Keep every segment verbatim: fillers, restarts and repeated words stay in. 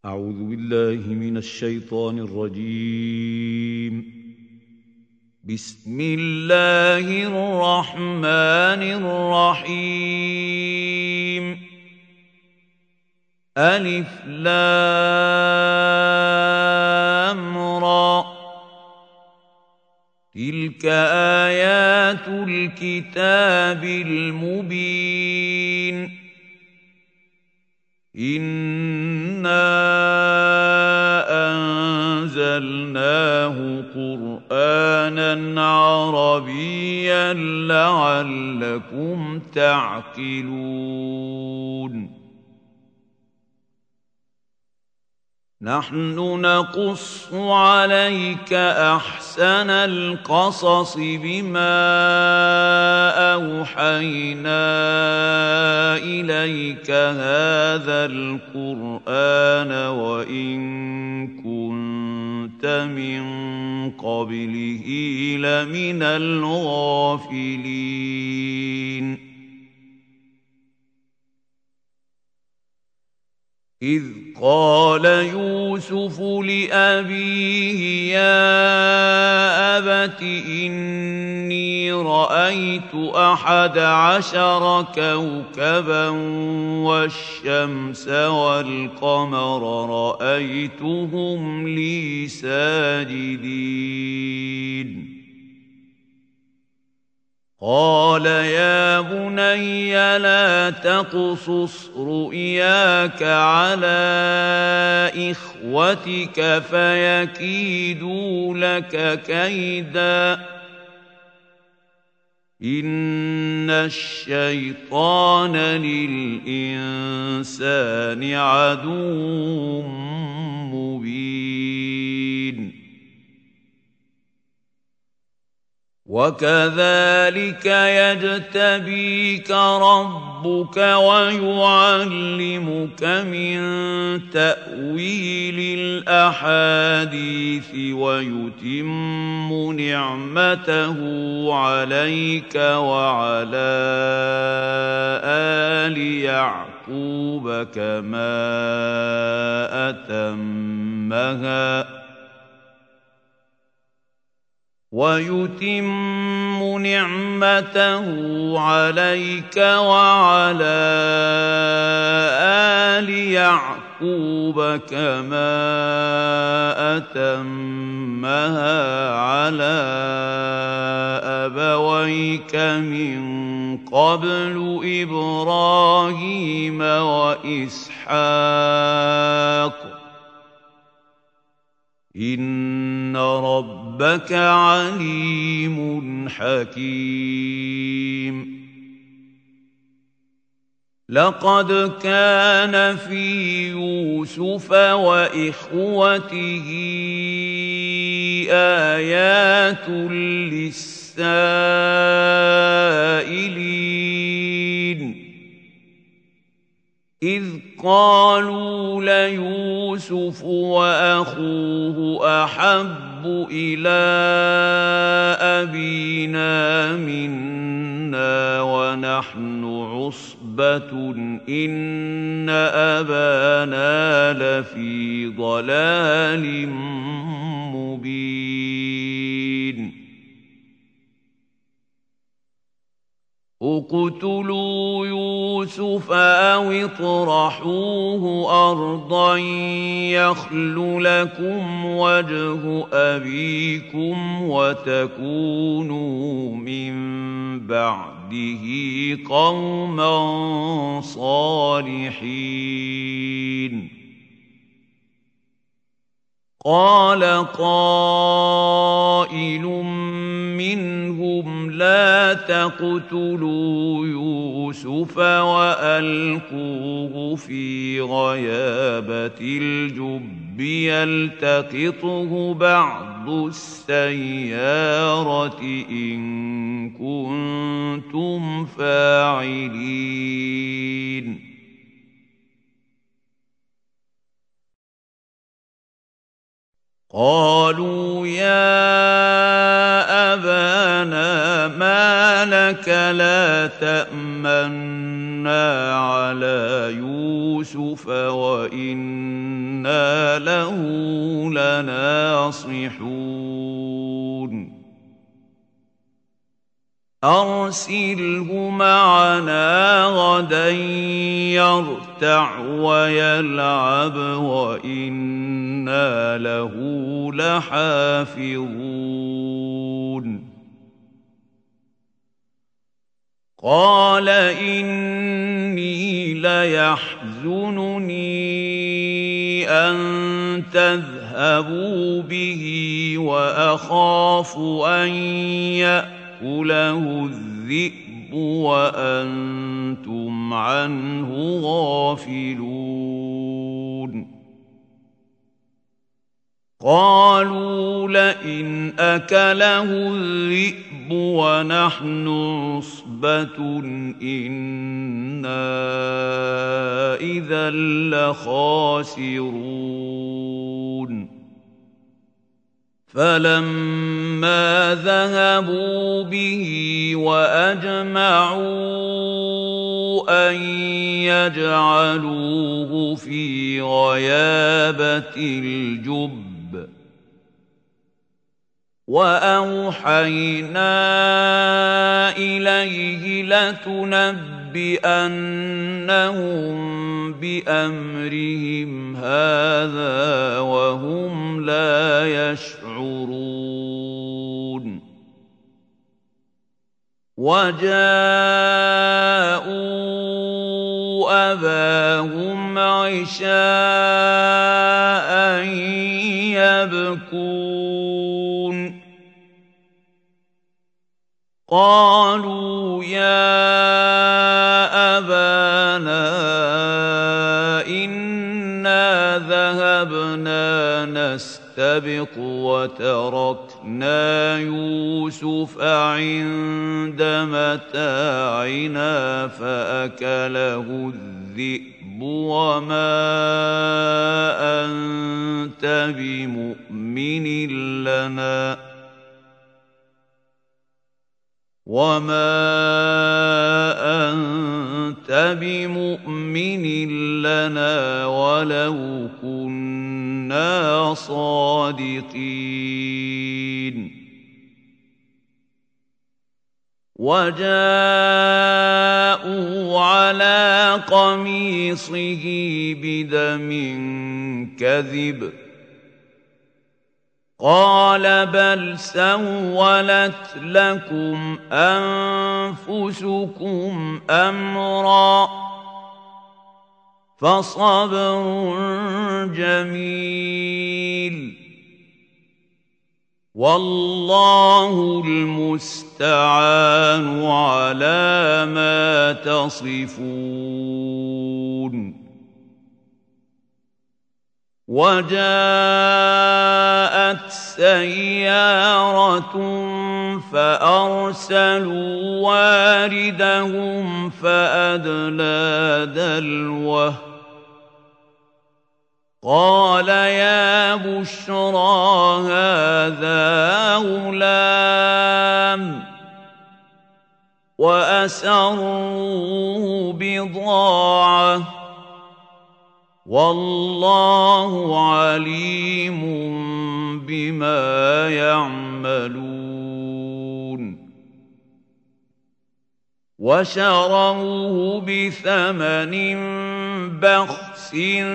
أعوذ بالله من الشيطان الرجيم. بسم الله الرحمن الرحيم. ألف لام را، تلك آيات الكتاب المبين. إنا أنزلناه قرآنا عربيا لعلكم تعقلون. نحن نقص عليك أحسن القصص بما أوحينا إليك هذا القرآن وإن كنت من قبله لمن الغافلين. إذ قال يوسف لأبيه يا أبت إني رأيت أحد عشر كوكبا والشمس والقمر رأيتهم لي ساجدين. قال يا بني لا تقصص رؤياك على إخوتك فيكيدوا لك كيدا، إن الشيطان للإنسان عدو مبين. وكذلك يجتبيك ربك ويعلمك من تأويل الأحاديث ويتم نعمته عليك وعلى آل يعقوب كما أتمها ويتم نعمته عليك وعلى آل يعقوب كما أتمها على أبويك من قبل إبراهيم وإسحاق إن ربك عليم حكيم. لقد كان في يوسف وإخوته آيات للسائلين إذ قالوا ليوسف وأخوه أحب إلى أبينا منا ونحن عصبة إن أبانا لفي ضلال مبين. اقتلوا يوسف أو اطرحوه أرضا يخل لكم وجه أبيكم وتكونوا من بعده قوما صالحين. قال قائل منهم لا تقتلوا يوسف وألقوه في غيابة الجب يلتقطه بعض السيارة إن كنتم فاعلين. قالوا يا أبانا لنا ما لك لا تأمنا على يوسف وإنا له لناصحون أرسله معنا غدا يرتع ويلعب وإنا له لحافظون قال إني ليحزنني أن تذهبوا به وأخاف أن يأتوا له الذئب وأنتم عنه غافلون قالوا لئن أكله الذئب ونحن عصبة إنا إذا لخاسرون فلما ذهبوا به وأجمعوا أن يجعلوه في غيابة الجب وأوحينا إليه لتنبئنهم بأمرهم هذا وهم لا يشعرون وجاءوا أباهم عشاء يبكون قالوا يا أبانا إنا ذهبنا نستبق وتركنا يوسف عند متاعنا فأكله الذئب وما أنت بمؤمن لنا وما أنت بمؤمن لنا ولو كنا صادقين وجاءوا على قميصه بدم كذب قال بل سولت لكم أنفسكم أمرا فصبر جميل والله المستعان على ما تصفون وجاءت سيارة فأرسلوا واردهم فأدلى دلوه قال يا بشرى هذا غلام وأسروا بضاعة والله عليم بما يعملون وشروه بثمن بخس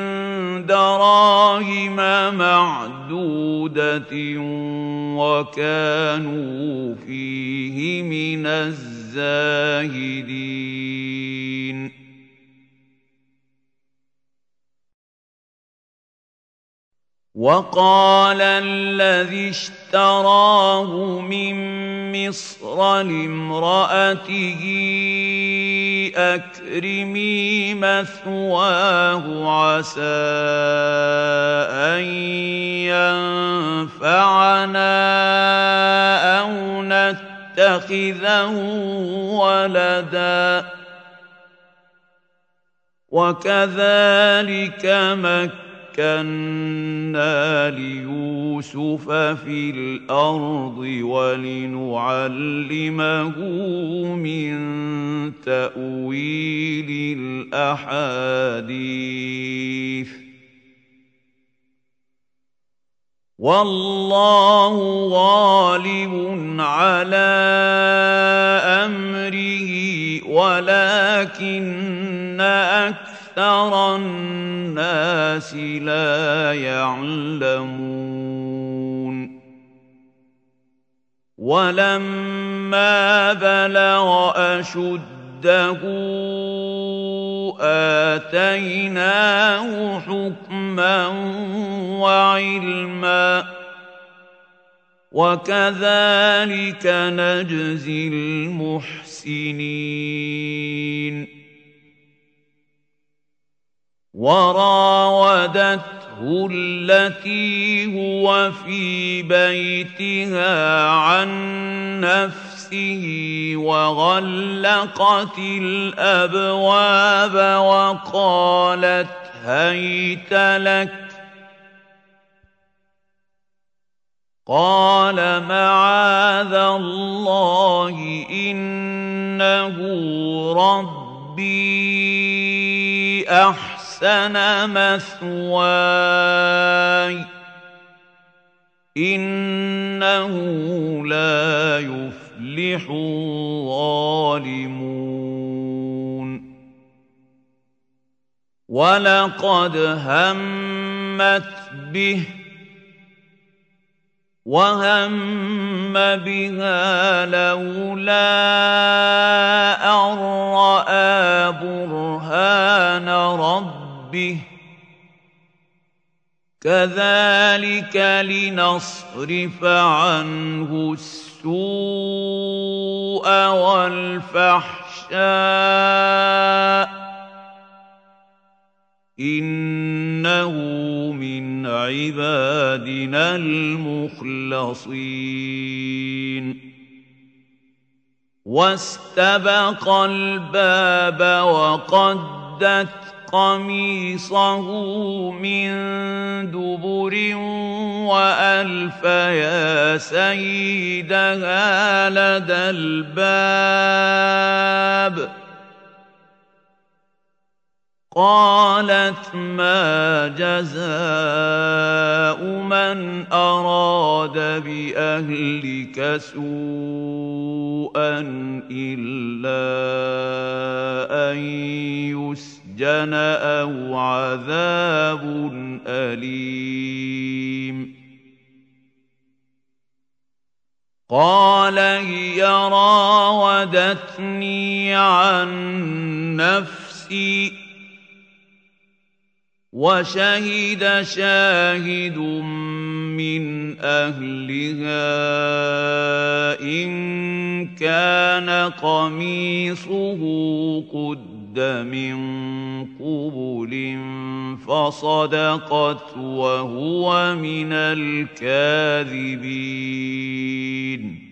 دراهم معدودة وكانوا فيه من الزاهدين وقال الذي اشتراه من مصر لامرأته أكرمي مثواه عسى أن ينفعنا أو نتخذه ولدا وكذلك مكنا مكنا ليوسف في الأرض ولنعلمه من تأويل الأحاديث والله غالب على أمره ولكن أكثر الناس لا يعلمون ولما بلغ أشده آتيناه حكما وعلما وكذلك نجزي المحسنين وراودته التي هو في بيتها عن نفسه وغلقت الأبواب وقالت هيت لك قال معاذ الله إنه ربي أحسن مثواي إنه لا يفلح الظالمون ولقد همت به وهم بها لولا أن رأى برهان ربه كذلك لنصرف عنه السوء والفحشاء إنه من عبادنا المخلصين واستبق الباب وقدت قميصه من دبر وألف يا سيدها لدى الباب قالت ما جزاء من أراد بأهلك سوءا إلا أن يسجن أو عذاب أليم قال هي راودتني عن نفسي وشهد شاهد من أهلها إن كان قميصه قد من قبل فصدقت وهو من الكاذبين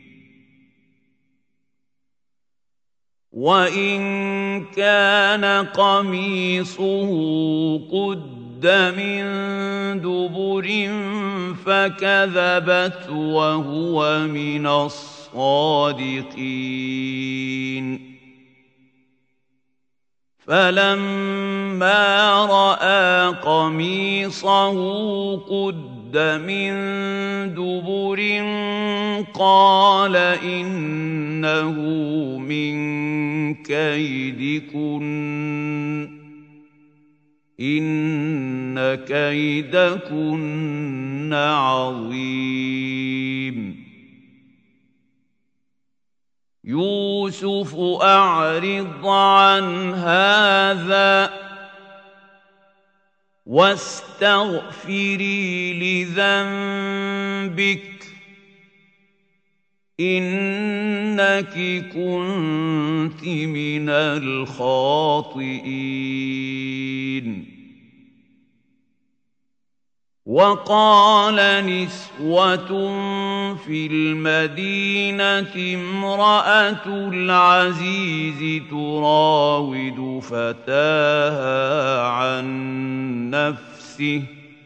وإن كان قميصه قد من دبر فكذبت وهو من الصادقين فلما رأى قميصه قد من دبر قال إنه من كيدكن إن كيدكن عظيم يوسف أعرض عن هذا واستغفري لذنبك إنك كنت من الخاطئين وقال نسوة في المدينة امرأة العزيز تراود فتاها عن نفسه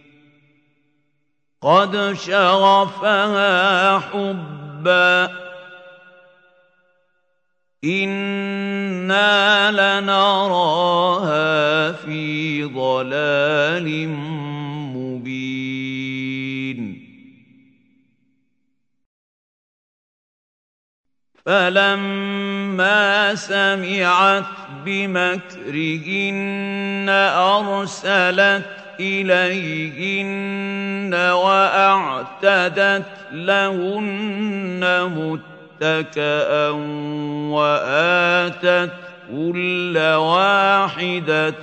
قد شغفها حبا إنا لنراها في ضلال مبين فلما سمعت بمكرهن أرسلت إليهن وأعتدت لهن متكئا وآتت كل واحدة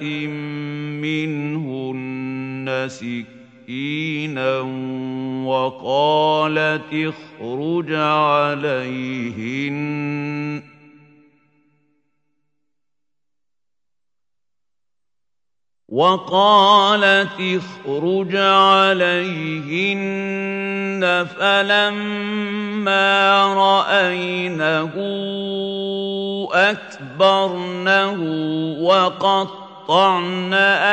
منهن سكينا وقالت اخرج عليهن وقالت اخرج عليهن فلما رأينه أكبرنه وقطعن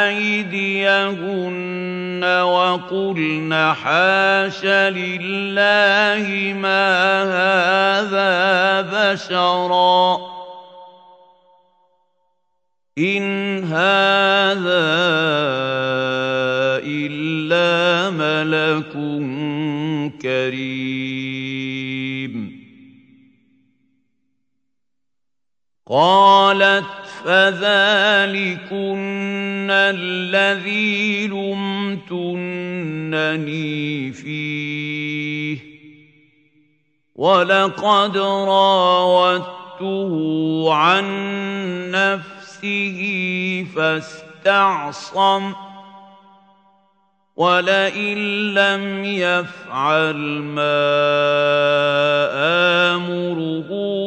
أيديهن وقلن حاش لله ما هذا بشرا إن هذا إلا ملك كريم قالت فذلكن الذي لمتنني فيه ولقد راودته عن نفسه فاستعصم ولئن لم يفعل ما آمره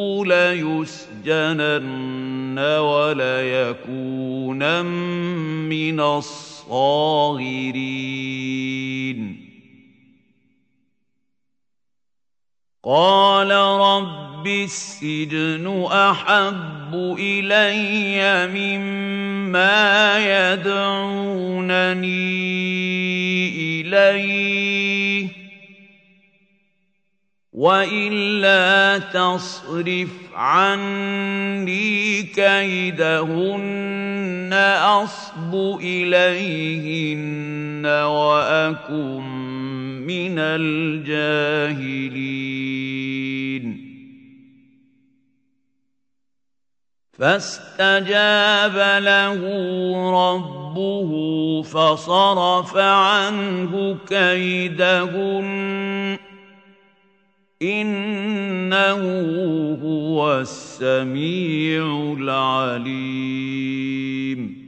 ليسجنن وليكونن من الصاغرين قال رب السجن أحب إلي مما يدعونني إليه وإلا تصرف عني كيدهن أصب إليهن وأكن من الجاهلين فاستجاب له ربه فصرف عنه كيدهن إنه هو السميع العليم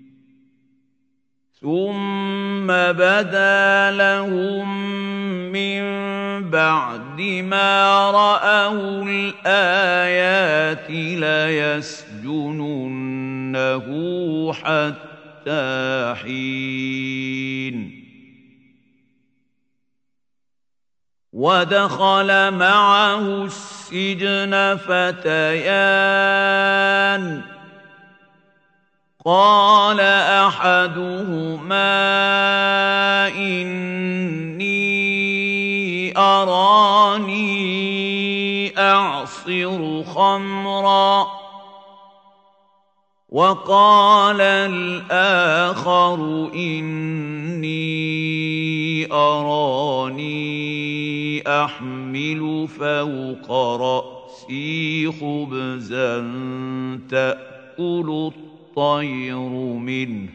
ثم بدا لهم من بعد ما رأوا الآيات ليسجننه حتى حين ودخل معه السجن فتيان قال أحدهما إني أراني أعصر خمرا وقال الآخر إني أراني أحمل فوق رأسي خبزا تأكل الطير منه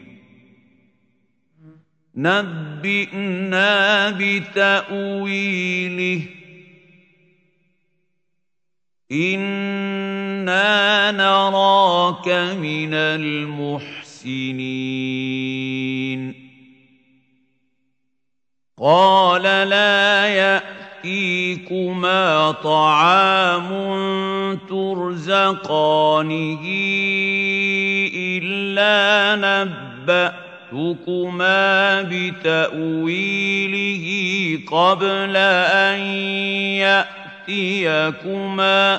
نبئنا بتأويله إنا نراك من المحسنين قال لا يأتيكما طعام ترزقانه إلا نبأتكما بتأويله قبل أن يأتيكما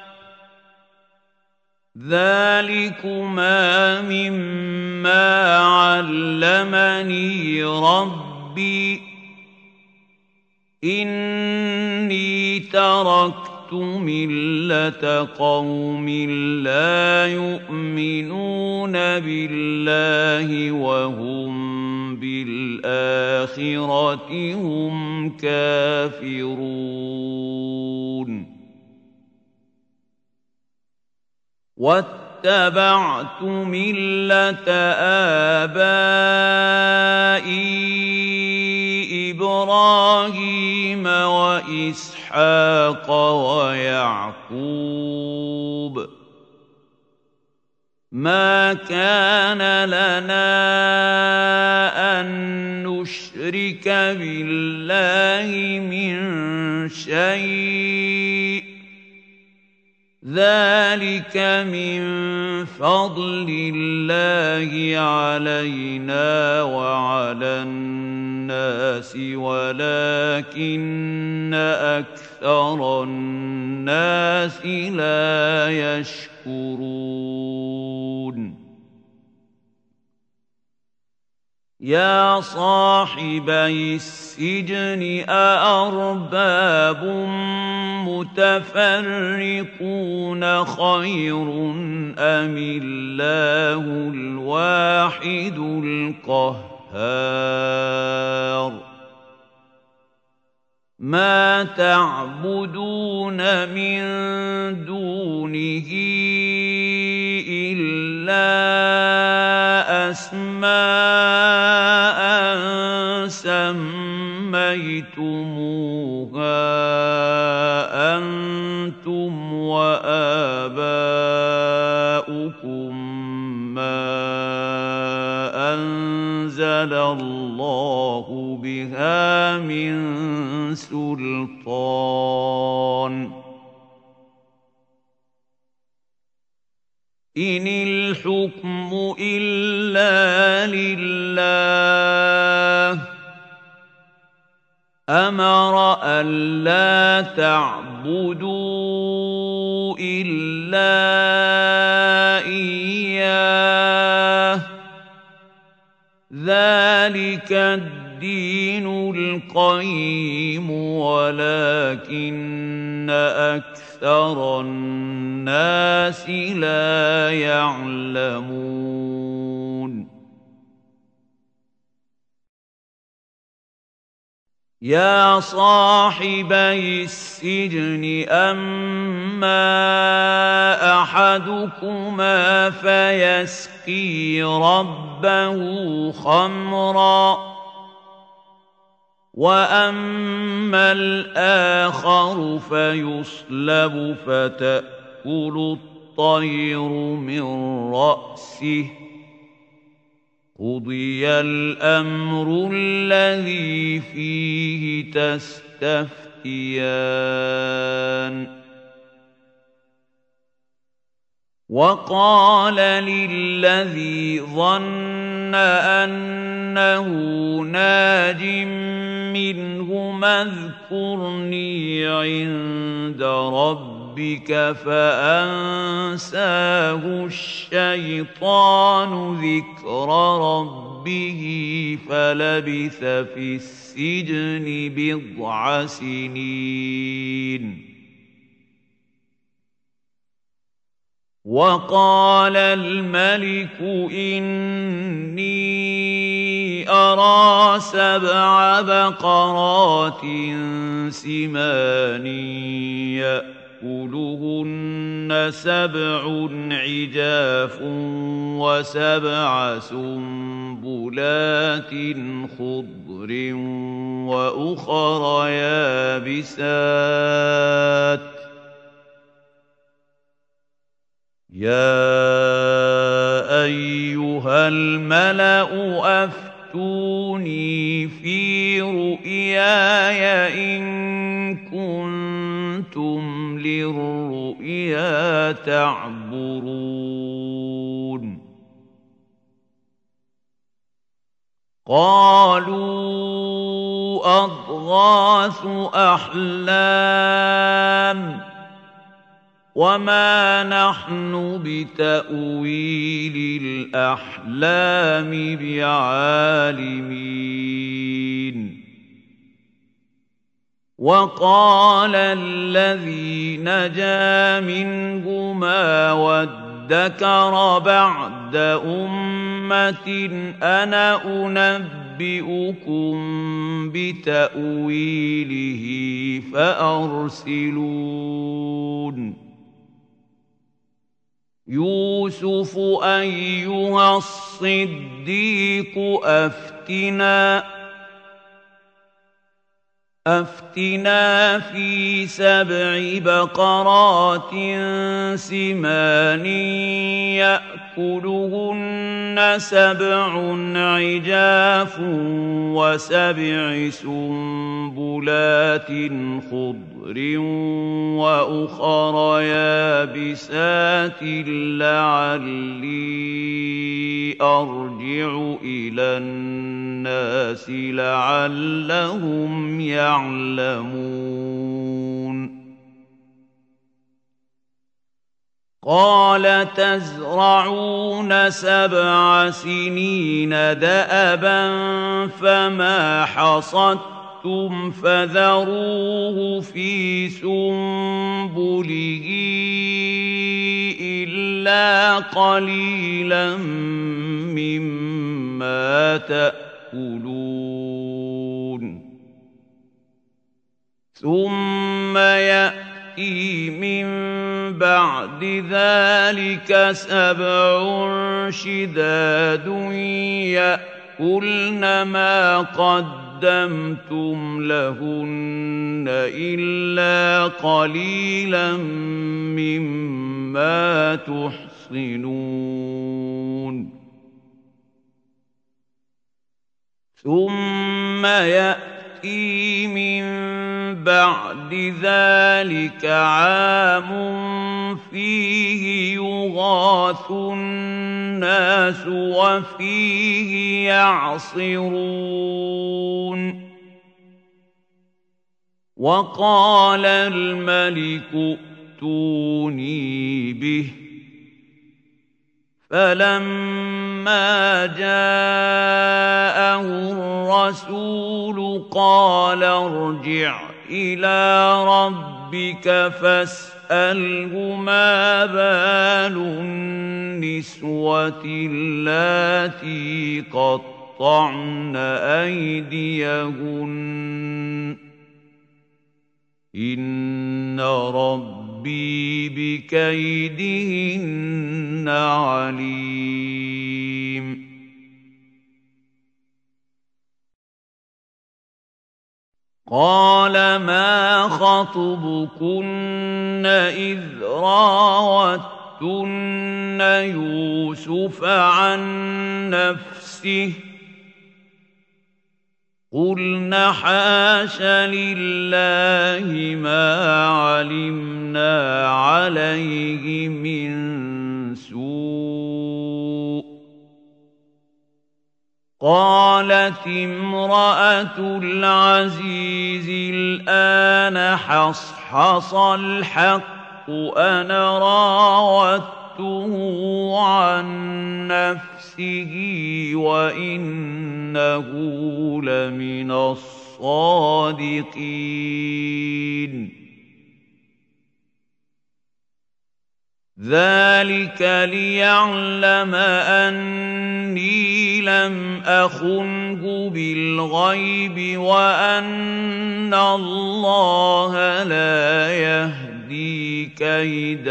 ذلكما مما علمني ربي إني تركت ملة قوم لا يؤمنون بالله وهم بالآخرة هم كافرون واتبعت ملة آبائي إبراهيم وإسحاق ويعقوب ما كان لنا أن نشرك بالله من شيء ذلك من فضل الله علينا وعلى الناس ولكن أكثر الناس لا يشكرون يا صاحبي السجن أأرباب متفرقون خير أم الله الواحد القهار ما تعبدون من دونه إلا أسماء سميتموها أنتم وآباؤكم ما أنزل الله بها من سلطان إن الحكم إلا لله أمر ألا تعبدوا إلا إياه ذلك الدين القيم ولكن أكثر الناس لا يعلمون يا صاحبي السجن أما أحدكما فيسقي ربه خمرا وأما الآخر فيصلب فتأكل الطير من رأسه قضي الأمر الذي فيه تستفتيان وقال للذي ظن أنه ناج منهما اذكرني عند ربك فأنساه الشيطان ذكر ربه فلبث في السجن بضع سنين وقال الملك إني أرى سبع بقرات سمان يأكلهن سبع عجاف وسبع سنبلات خضر وأخر يابسات يا أيها الملأ أفتوني في رؤياي إن كنتم للرؤيا تعبرون قالوا أضغاث أحلام وما نحن بتأويل الأحلام بعالمين وقال الذي نجا منهما وادكر بعد أمة أنا أنبئكم بتأويله فأرسلون يوسف أيها الصديق أفتنا أفتنا في سبع بقرات سمان يأكلهن سبع عجاف وسبع سنبلات خضر وأخر يابسات لعلي أرجع إلى الناس لعلهم يعلمون قال تزرعون سبع سنين دأبا فما حصدتم فذروه في سنبله إلا قليلا مما تأكلون ثم يأتي من بعد ذلك سبع شداد يأكلن ما قدمتم لهن إلا قليلا مما تحصنون ثم يأتي من بعد ذلك عام فيه يغاث الناس وفيه يعصرون وقال الملك ائتوني به فلما جاءه الرسول قال ارجع إلى ربك فاسأله ما بال النسوة اللاتي قطعن أيديهن إن ربي بكيدهن عليم قال ما خطبكن إذ راوتن يوسف عن نفسه قلنا حاش لله ما علمنا عليه من سوء قالت امرأة العزيز الآن حصحص الحق أنا راودته عن نفسه وإنه لمن الصادقين ذلك ليعلم أني لم أخنه بالغيب وأن الله لا يهدي كيد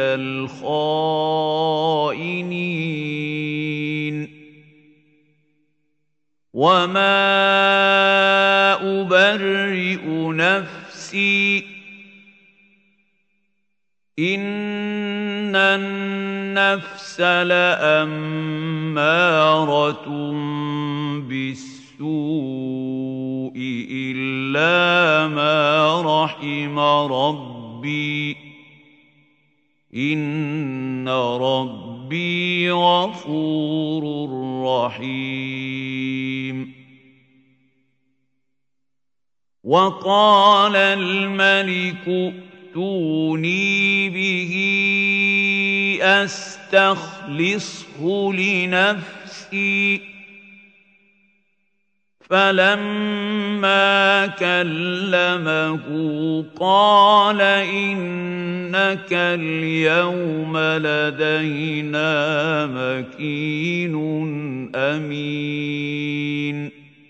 الخائنين وما أبرئ نفسي إن النفس لأمارة بالسوء إلا ما رحم ربي إن ربي غفور رحيم وقال الملك ائتوني به أستخلصه لنفسي فلما كلمه قال إنك اليوم لدينا مكين أمين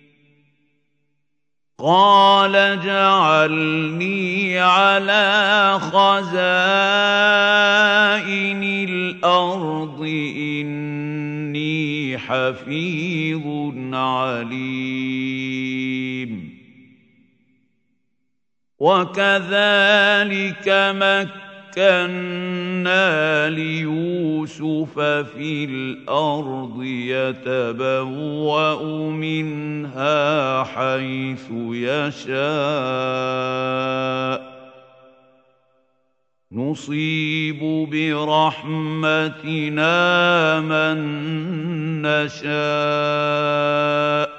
قال اجعلني على خزائن الأرض إني حفيظ عليم وكذلك مكنا ليوسف في الأرض يتبوأ منها حيث يشاء نصيب برحمتنا من نشاء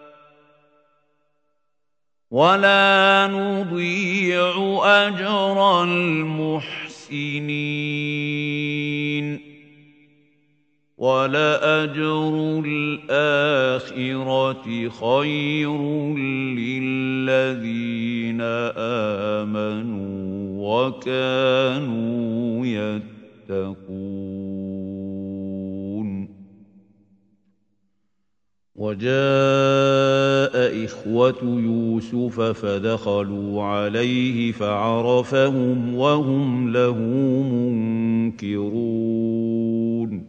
ولا نضيع أجر المحسنين ولأجر الآخرة خير للذين آمنوا وكانوا يتقون وجاء إخوة يوسف فدخلوا عليه فعرفهم وهم له منكرون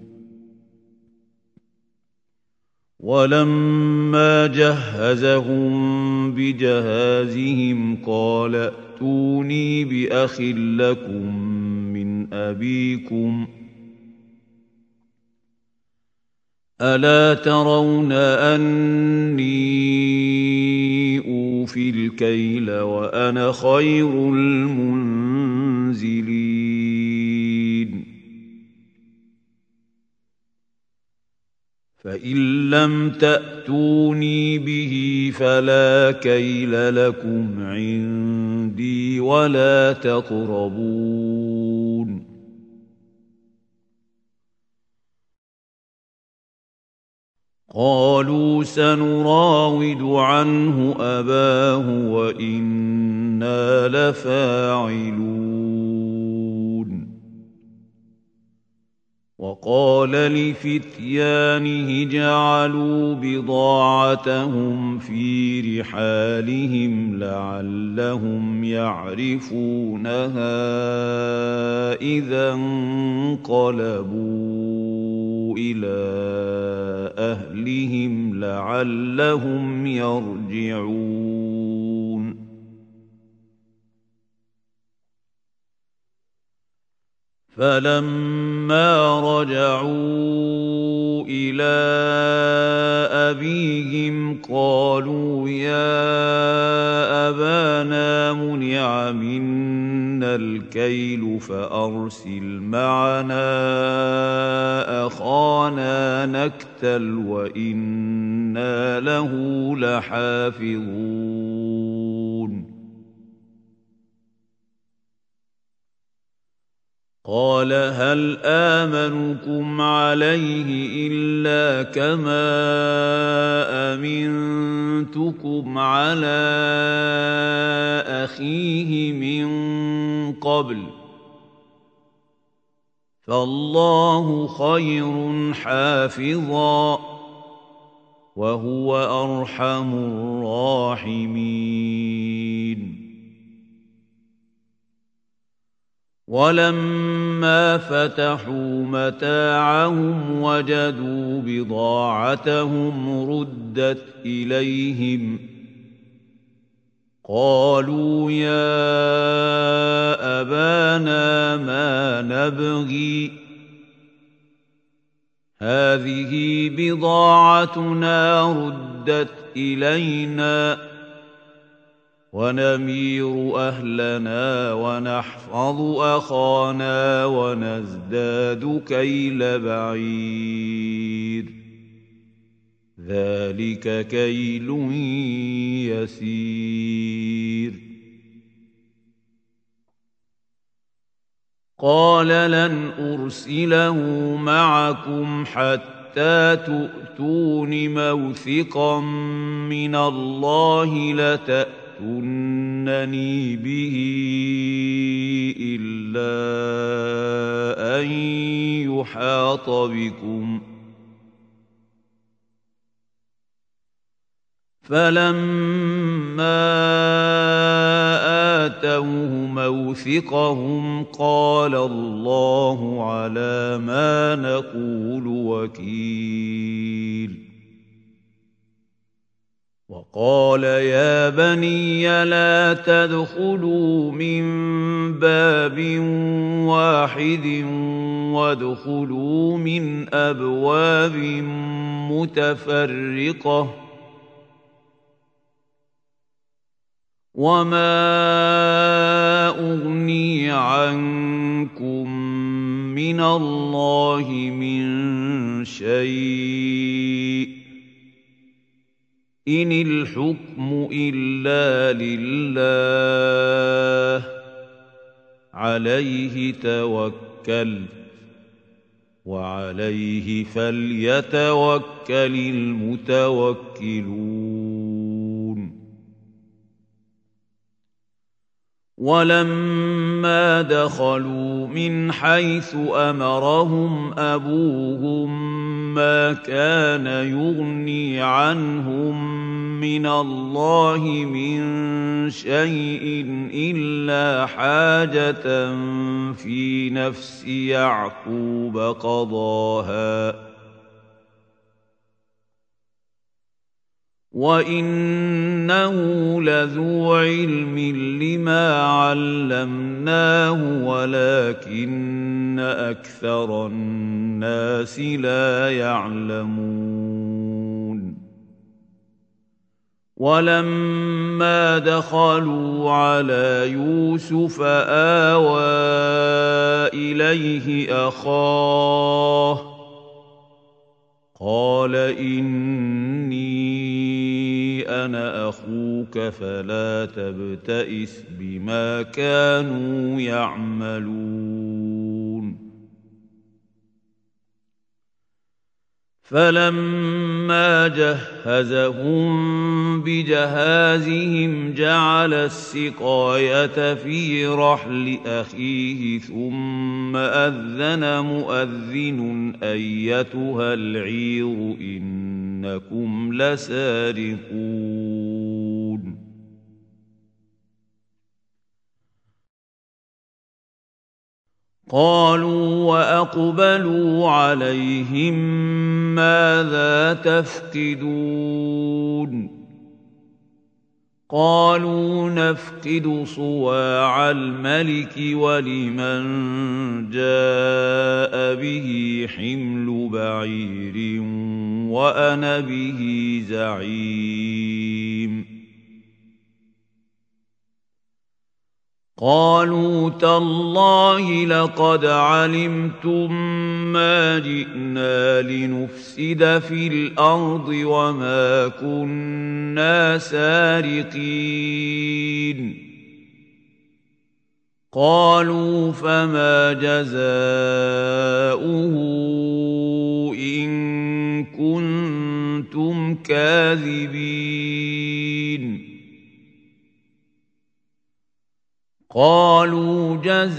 ولما جهزهم بجهازهم قال ائتوني بأخ لكم من أبيكم ألا ترون أني أوفي الكيل وأنا خير المنزلين فإن لم تأتوني به فلا كيل لكم عندي ولا تقربون قالوا سنراود عنه أباه وإنا لفاعلون وقال لفتيانه جعلوا بضاعتهم في رحالهم لعلهم يعرفونها إذا انقلبوا إلى أهلهم لعلهم يرجعون فلما رجعوا إلى أبيهم قالوا يا أبانا منع منا الكيل فأرسل معنا أخانا نكتل وإنا له لحافظون قال هل آمنكم عليه إلا كما أمنتكم على أخيه من قبل فالله خير حافظا وهو أرحم الراحمين ولما فتحوا متاعهم وجدوا بضاعتهم ردت إليهم قالوا يا أبانا ما نبغي هذه بضاعتنا ردت إلينا ونمير أهلنا ونحفظ أخانا ونزداد كيل بعير ذلك كيل يسير قال لن أرسله معكم حتى حتى تؤتون موثقا من الله لتأتونني به إلا أن يحاط بكم فلما آتوه موثقهم قال الله على ما نقول وكيل وقال يا بني لا تدخلوا من باب واحد وادخلوا من أبواب متفرقة وما أغني عنكم من الله من شيء إن الحكم إلا لله عليه توكلت وعليه فليتوكل المتوكلون ولما دخلوا من حيث أمرهم أبوهم ما كان يغني عنهم من الله من شيء إلا حاجة في نفس يعقوب قضاها وإنه لذو علم لما علمناه ولكن أكثر الناس لا يعلمون ولما دخلوا على يوسف آوى إليه أخاه قال إني أنا أخوك فلا تبتئس بما كانوا يعملون فلما جهزهم بجهازهم جعل السقاية في رحل أخيه ثم أذن مؤذن أيتها العير إنكم لسارقون قالوا وأقبلوا عليهم ماذا تفقدون قالوا نفقد صواع الملك ولمن جاء به حمل بعير وأنا به زعيم قالوا تالله لقد علمتم ما جئنا لنفسد في الأرض وما كنا سارقين قالوا فما جزاؤه إن كنتم كاذبين قالوا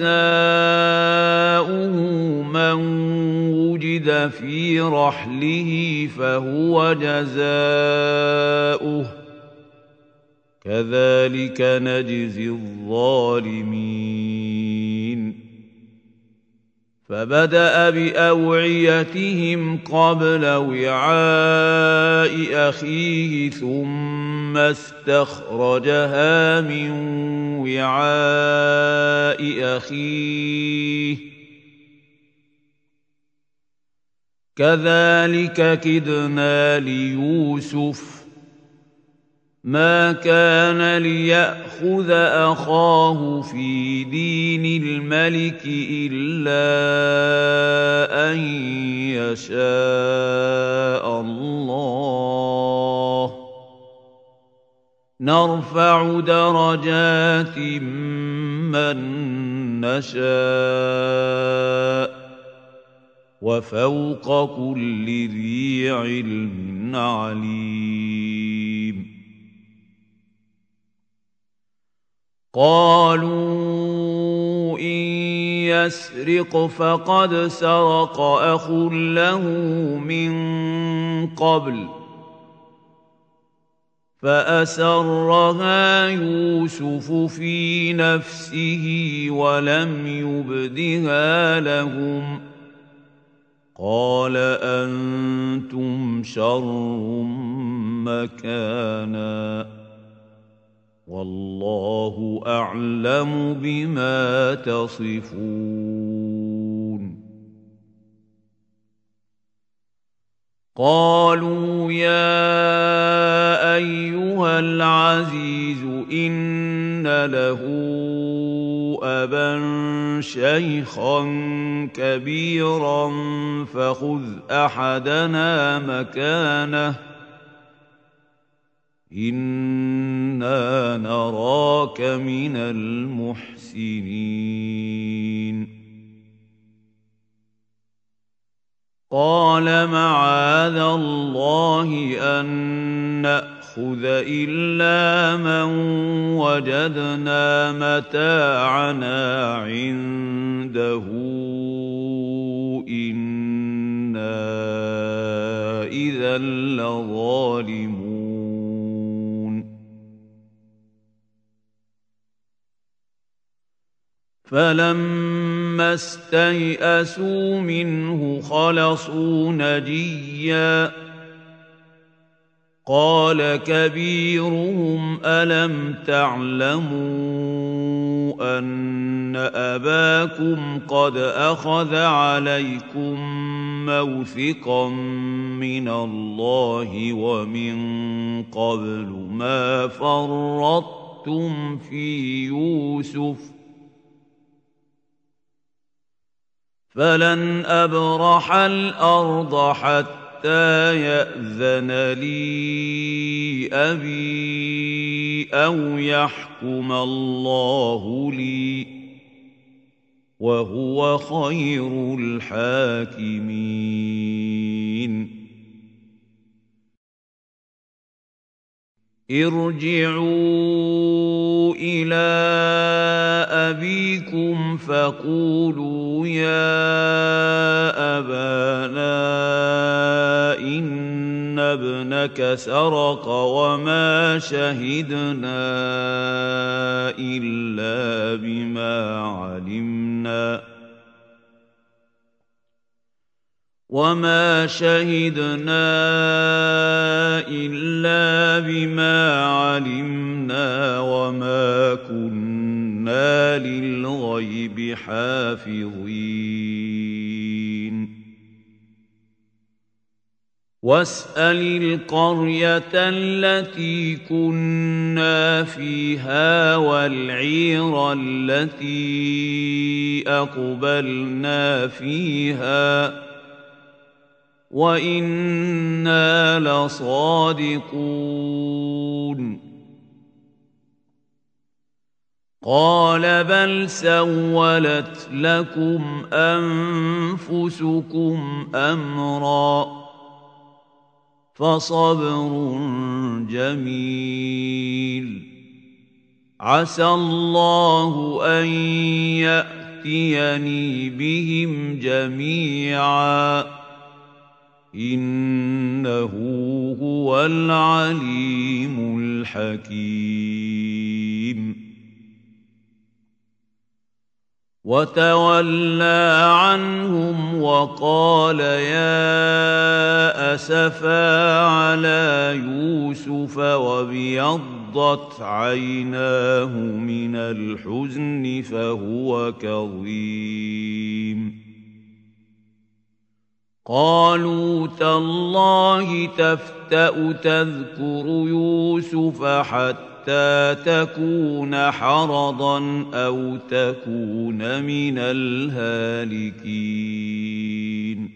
جزاؤه من وجد في رحله فهو جزاؤه كذلك نجزي الظالمين فبدأ بأوعيتهم قبل وعاء أخيه ثم استخرجها من وعاء أخيه كذلك كدنا ليوسف ما كان ليأخذ أخاه في دين الملك إلا أن يشاء الله نرفع درجات من نشاء وفوق كل ذي علم عليم. قالوا إن يسرق فقد سرق أخ له من قبل فأسرها يوسف في نفسه ولم يبدها لهم قال أنتم شر مكانا والله أعلم بما تصفون. قالوا يا أيها العزيز إن له أبا شيخا كبيرا فخذ أحدنا مكانه إنا نراك من المحسنين. قال معاذ الله أن نأخذ إلا من وجدنا متاعنا عنده إنا إذا لظالمون. فلما استيئسوا منه خلصوا نجيا قال كبيرهم ألم تعلموا أن أباكم قد أخذ عليكم موثقا من الله ومن قبل ما فرطتم في يوسف فلن أبرح الأرض حتى يأذن لي أبي أو يحكم الله لي وهو خير الحاكمين. ارجعوا إلى أبيكم فقولوا يا أبانا إن ابنك سرق وما شهدنا إلا بما علمنا وما شهدنا إلا بما علمنا وما كنا للغيب حافظين. واسأل القرية التي كنا فيها والعير التي أقبلنا فيها وإنا لصادقون. قال بل سولت لكم أنفسكم أمرا فصبر جميل عسى الله أن يأتيني بهم جميعا إنه هو العليم الحكيم. وتولى عنهم وقال يا أسفا على يوسف وابيضت عيناه من الحزن فهو كظيم. قالوا تالله تفتأ تذكر يوسف حتى تكون حرضا أو تكون من الهالكين.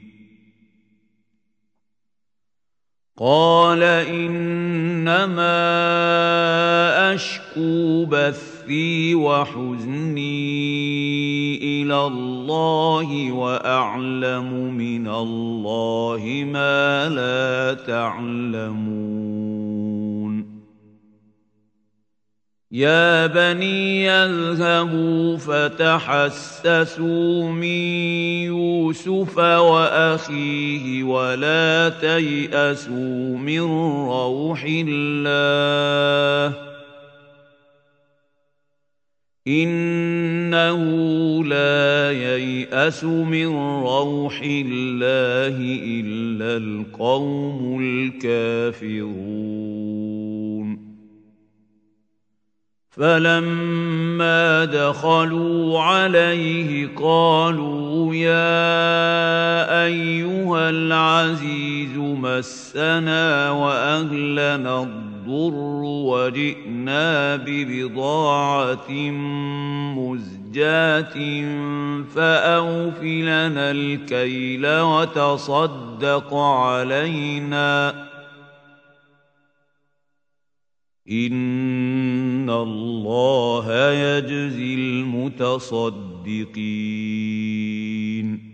قال إنما أشكو بثي وحزني إلى الله وأعلم من الله ما لا تعلمون يا بني اذهبوا فتحسسوا من يوسف وأخيه ولا تيأسوا من روح الله إنه لا ييأس من روح الله إلا القوم الكافرون فلما دخلوا عليه قالوا يا أيها العزيز مسنا وأهلنا الضر وجئنا ببضاعة مزجاة فأوف لنا الكيل وتصدق علينا إن الله يجزي المتصدقين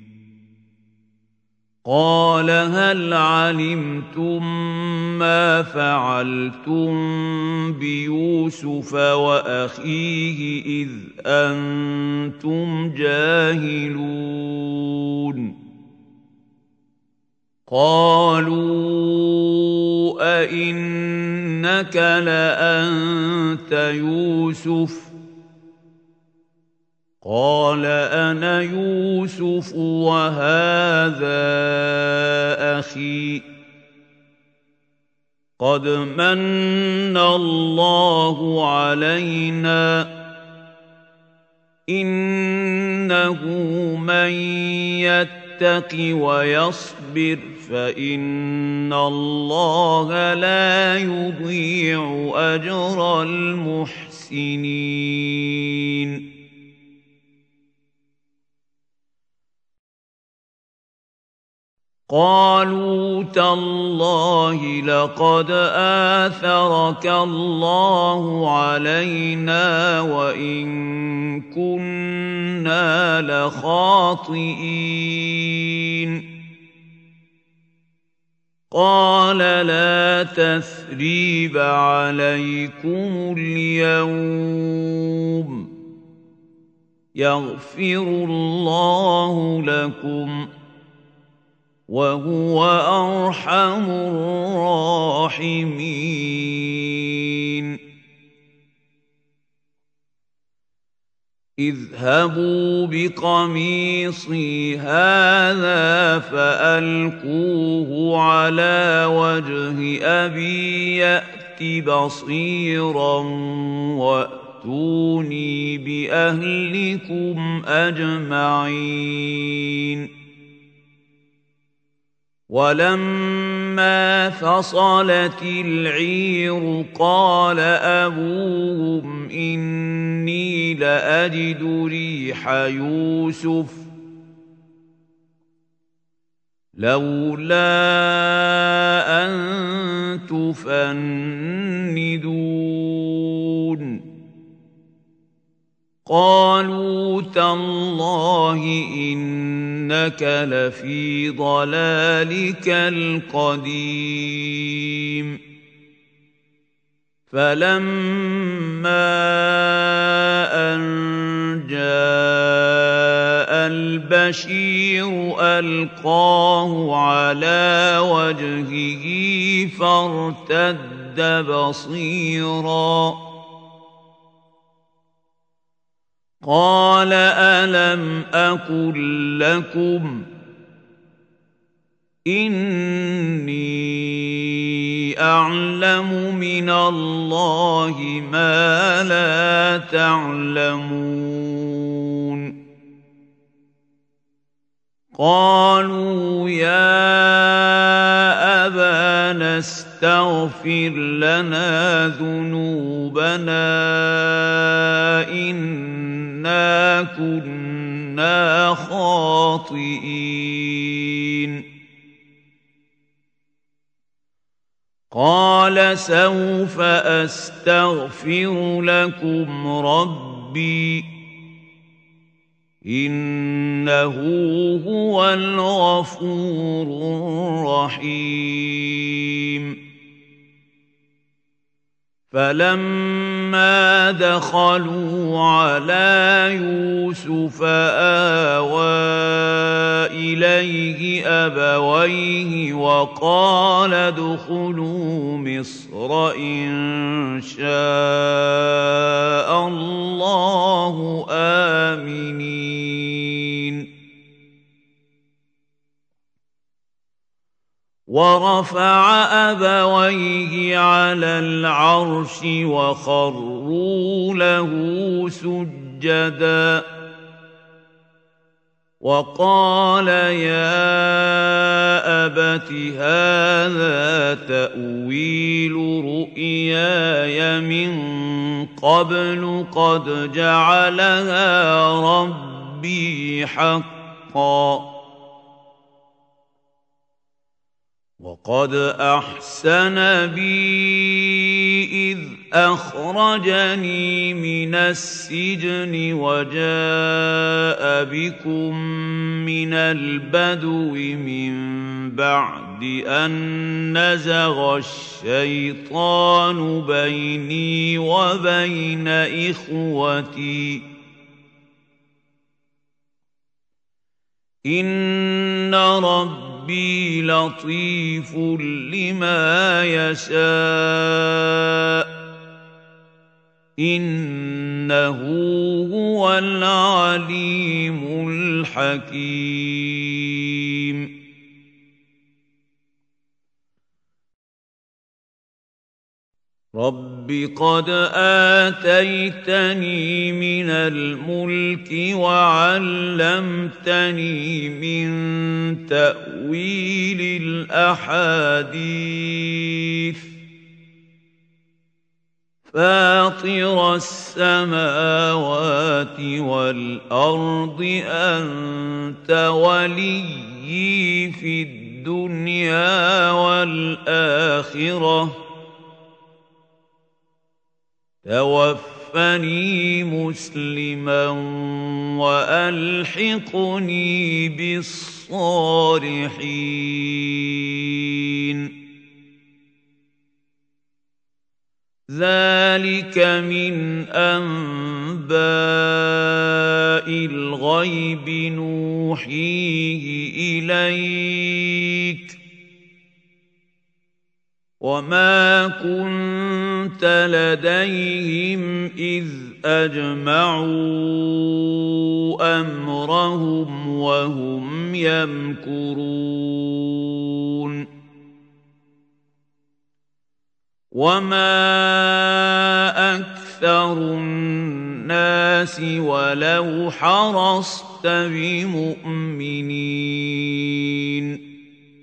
قال هل علمتم ما فعلتم بيوسف وأخيه إذ أنتم جاهلون قالوا أئنك لأنت يوسف قال أنا يوسف وهذا أخي قد من الله علينا إنه من يتق ويصبر فإن الله لا يضيع أجر المحسنين قالوا تالله لقد آثرك الله علينا وإن كنا لخاطئين قال لا تثريب عليكم اليوم يغفر الله لكم وهو أرحم الراحمين اذهبوا بقميصي هذا فألقوه على وجه أبي يأت بصيرا وأتوني بأهلكم أجمعين ولما فصلت العير قال أبوهم إني لأجد ريح يوسف لولا أن تفندون قالوا تالله إنك لفي ضلالك القديم فلما أن جاء البشير ألقاه على وجهه فارتد بصيراً قال ألم أقل لكم إني أعلم من الله ما لا تعلمون قالوا يا أبانا استغفر لنا ذنوبنا إنا كنا خاطئين قال سوف أستغفر لكم ربي إنه هو الغفور الرحيم فلما دخلوا على يوسف آوى إليه أبويه وقال ادخلوا مصر إن شاء الله آمنين ورفع أبويه على العرش وخروا له سجدا وقال يا أبت هذا تأويل رؤياي من قبل قد جعلها ربي حقا وقد أحسن بي إذ أخرجني من السجن وجاء بكم من البدو من بعد أن نزغ الشيطان بيني وبين إخوتي إن ربي ربي لطيف لما يشاء إنه هو العليم الحكيم رب قد آتيتني من الملك وعلمتني من تأويل الأحاديث فاطر السماوات والأرض أنت وليي في الدنيا والآخرة توفني مسلما وألحقني بالصالحين ذلك من أنباء الغيب نوحيه إليك وما كنت لديهم إذ أجمعوا أمرهم وهم يمكرون وما أكثر الناس ولو حرصت بمؤمنين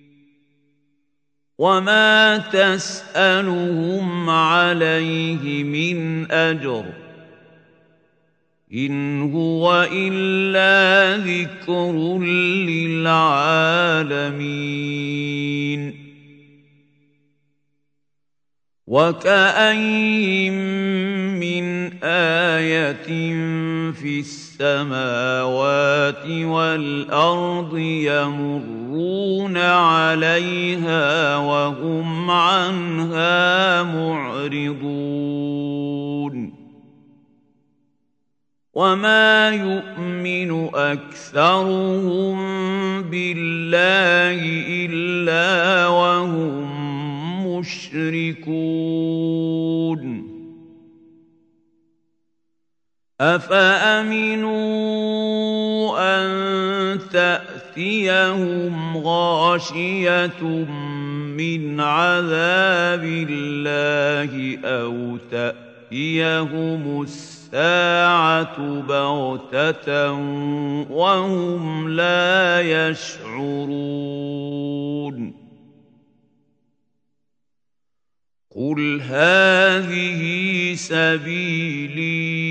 وما تسألهم عليه من أجر إن هو إلا ذكر للعالمين وكأين من آية في السماوات والأرض يمرون عليها وهم عنها معرضون وما يؤمن أكثرهم بالله إلا وهم مشركون أفأمنوا أن تأتيهم غاشية من عذاب الله أو تأتيهم الساعة بغتة وهم لا يشعرون قل هذه سبيلي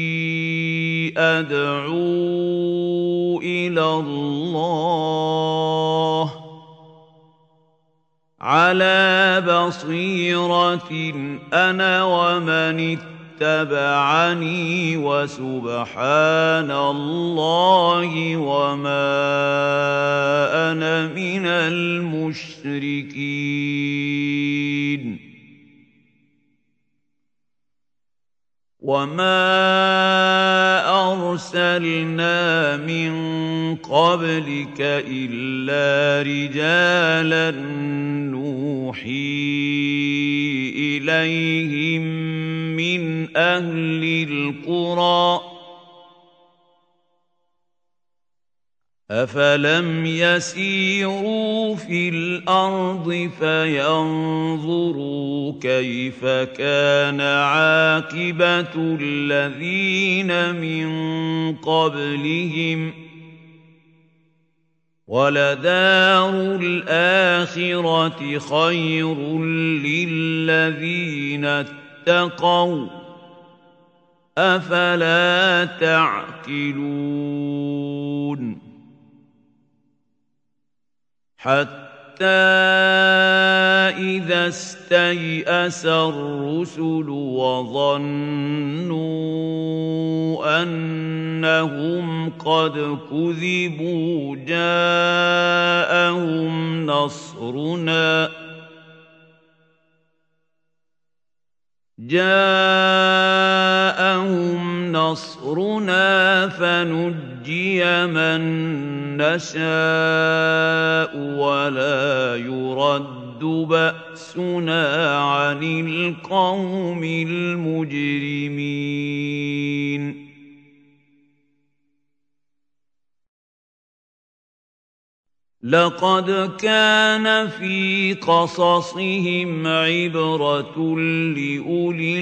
أدعو إلى الله عَلَىٰ بَصِيرَةٍ أَنَا وَمَنِ اتَّبَعَنِي وَسُبْحَانَ اللَّهِ وَمَا أَنَا مِنَ الْمُشْرِكِينَ وَمَا أَرْسَلْنَا مِن قَبْلِكَ إِلَّا رِجَالًا نُّوحِي إِلَيْهِم مِّنْ أَهْلِ الْقُرَىٰ أَفَلَمْ يَسِيرُوا فِي الْأَرْضِ فَيَنظُرُوا كَيْفَ كَانَ عَاقِبَةُ الَّذِينَ مِن قَبْلِهِمْ ۚ وَلَدَارُ الْآخِرَةِ خَيْرٌ لِّلَّذِينَ اتَّقَوْا ۗ أَفَلَا تَعْقِلُونَ حَتَّىٰ إِذَا اسْتَيْأَسَ الرُّسُلُ وَظَنُّوا أَنَّهُمْ قَدْ كُذِبُوا جَاءَهُمْ نَصْرُنَا جاءهم نصرنا فنجي من نشاء ولا يرد بأسنا عن القوم المجرمين لقد كان في قصصهم عبرة لأولي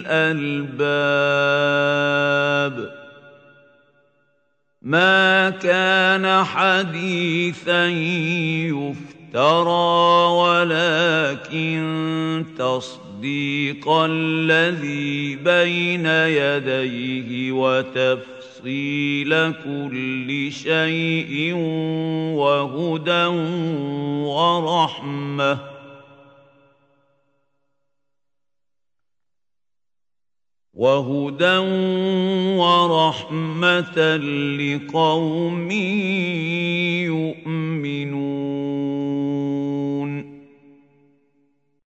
الألباب ما كان حديثا يفترى ولكن تصديق الذي بين يديه وتفسير تفصيل كل شيء وهدى ورحمة وهدى ورحمة لقوم